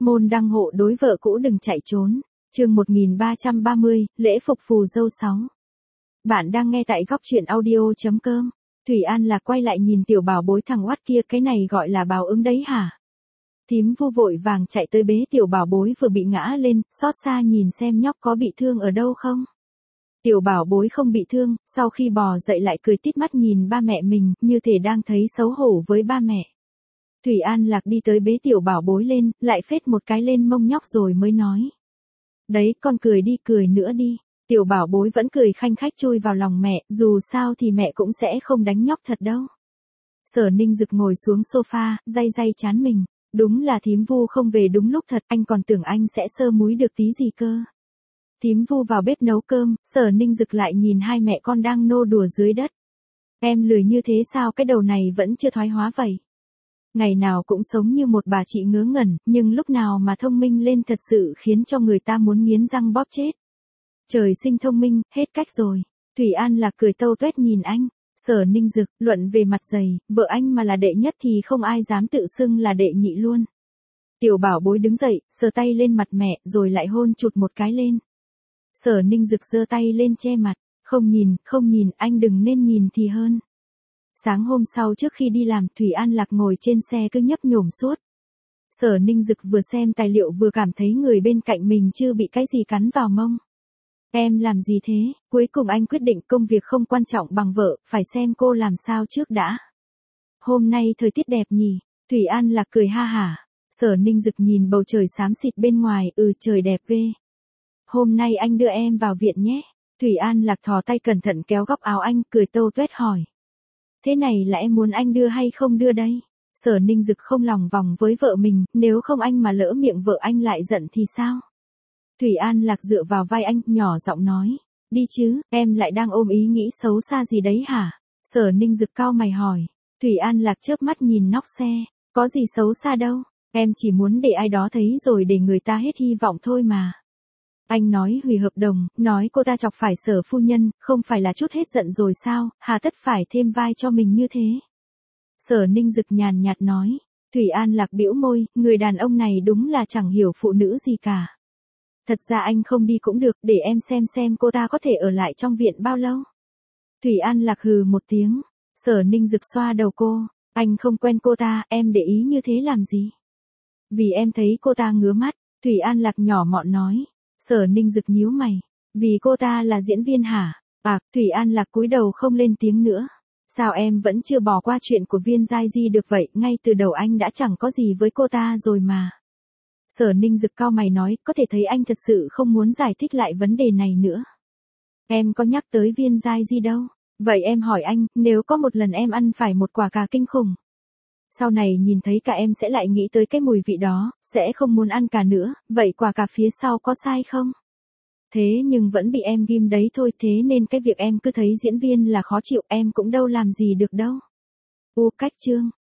Môn đăng hộ đối vợ cũ đừng chạy trốn. Chương 1330, lễ phục phù dâu 6. Bạn đang nghe tại góc truyện audio.com. Thủy An Lạc quay lại nhìn tiểu bảo bối thằng oát kia, cái này gọi là báo ứng đấy hả? Thím Vu vội vàng chạy tới bế tiểu bảo bối vừa bị ngã lên, xót xa nhìn xem nhóc có bị thương ở đâu không. Tiểu bảo bối không bị thương, sau khi bò dậy lại cười tít mắt nhìn ba mẹ mình, như thể đang thấy xấu hổ với ba mẹ. Thủy An Lạc đi tới bế tiểu bảo bối lên, lại phết một cái lên mông nhóc rồi mới nói. Đấy, con cười đi, cười nữa đi. Tiểu bảo bối vẫn cười khanh khách chui vào lòng mẹ, dù sao thì mẹ cũng sẽ không đánh nhóc thật đâu. Sở Ninh Dực ngồi xuống sofa, day chán mình. Đúng là thím Vu không về đúng lúc thật, anh còn tưởng anh sẽ sơ múi được tí gì cơ. Thím Vu vào bếp nấu cơm, Sở Ninh Dực lại nhìn hai mẹ con đang nô đùa dưới đất. Em lười như thế sao, cái đầu này vẫn chưa thoái hóa vậy? Ngày nào cũng sống như một bà chị ngớ ngẩn, nhưng lúc nào mà thông minh lên thật sự khiến cho người ta muốn nghiến răng bóp chết. Trời sinh thông minh, hết cách rồi. Thủy An Lạc cười tâu tuét nhìn anh. Sở Ninh Dực, luận về mặt dày, vợ anh mà là đệ nhất thì không ai dám tự xưng là đệ nhị luôn. Tiểu bảo bối đứng dậy, sờ tay lên mặt mẹ, rồi lại hôn chụt một cái lên. Sở Ninh Dực giơ tay lên che mặt. Không nhìn, anh đừng nên nhìn thì hơn. Sáng hôm sau trước khi đi làm, Thủy An Lạc ngồi trên xe cứ nhấp nhổm suốt. Sở Ninh Dực vừa xem tài liệu vừa cảm thấy người bên cạnh mình chưa bị cái gì cắn vào mông. Em làm gì thế? Cuối cùng anh quyết định công việc không quan trọng bằng vợ, phải xem cô làm sao trước đã. Hôm nay thời tiết đẹp nhỉ? Thủy An Lạc cười ha hả. Sở Ninh Dực nhìn bầu trời xám xịt bên ngoài, trời đẹp ghê. Hôm nay anh đưa em vào viện nhé. Thủy An Lạc thò tay cẩn thận kéo góc áo anh, cười tâu tuét hỏi. Thế này là em muốn anh đưa hay không đưa đây? Sở Ninh Dực không lòng vòng với vợ mình, nếu không anh mà lỡ miệng vợ anh lại giận thì sao? Thủy An Lạc dựa vào vai anh, nhỏ giọng nói. Đi chứ, em lại đang ôm ý nghĩ xấu xa gì đấy hả? Sở Ninh Dực cau mày hỏi. Thủy An Lạc chớp mắt nhìn nóc xe. Có gì xấu xa đâu, em chỉ muốn để ai đó thấy rồi để người ta hết hy vọng thôi mà. Anh nói hủy hợp đồng, nói cô ta chọc phải Sở phu nhân, không phải là chút hết giận rồi sao, hà tất phải thêm vai cho mình như thế. Sở Ninh Dực nhàn nhạt nói. Thủy An Lạc bĩu môi, người đàn ông này đúng là chẳng hiểu phụ nữ gì cả. Thật ra anh không đi cũng được, để em xem cô ta có thể ở lại trong viện bao lâu. Thủy An Lạc hừ một tiếng. Sở Ninh Dực xoa đầu cô. Anh không quen cô ta, em để ý như thế làm gì? Vì em thấy cô ta ngứa mắt. Thủy An Lạc nhỏ mọn nói. Sở Ninh Dực nhíu mày. Vì cô ta là diễn viên hả? Thủy An Lạc cúi đầu không lên tiếng nữa. Sao em vẫn chưa bỏ qua chuyện của Viên Giai Di được vậy, ngay từ đầu anh đã chẳng có gì với cô ta rồi mà. Sở Ninh Dực cau mày nói, có thể thấy anh thật sự không muốn giải thích lại vấn đề này nữa. Em có nhắc tới Viên Giai Di đâu. Vậy em hỏi anh, nếu có một lần em ăn phải một quả cà kinh khủng. Sau này nhìn thấy cả em sẽ lại nghĩ tới cái mùi vị đó, sẽ không muốn ăn cà nữa, vậy quả cà phía sau có sai không? Thế nhưng vẫn bị em ghim đấy thôi, thế nên cái việc em cứ thấy diễn viên là khó chịu em cũng đâu làm gì được đâu. Cách chương.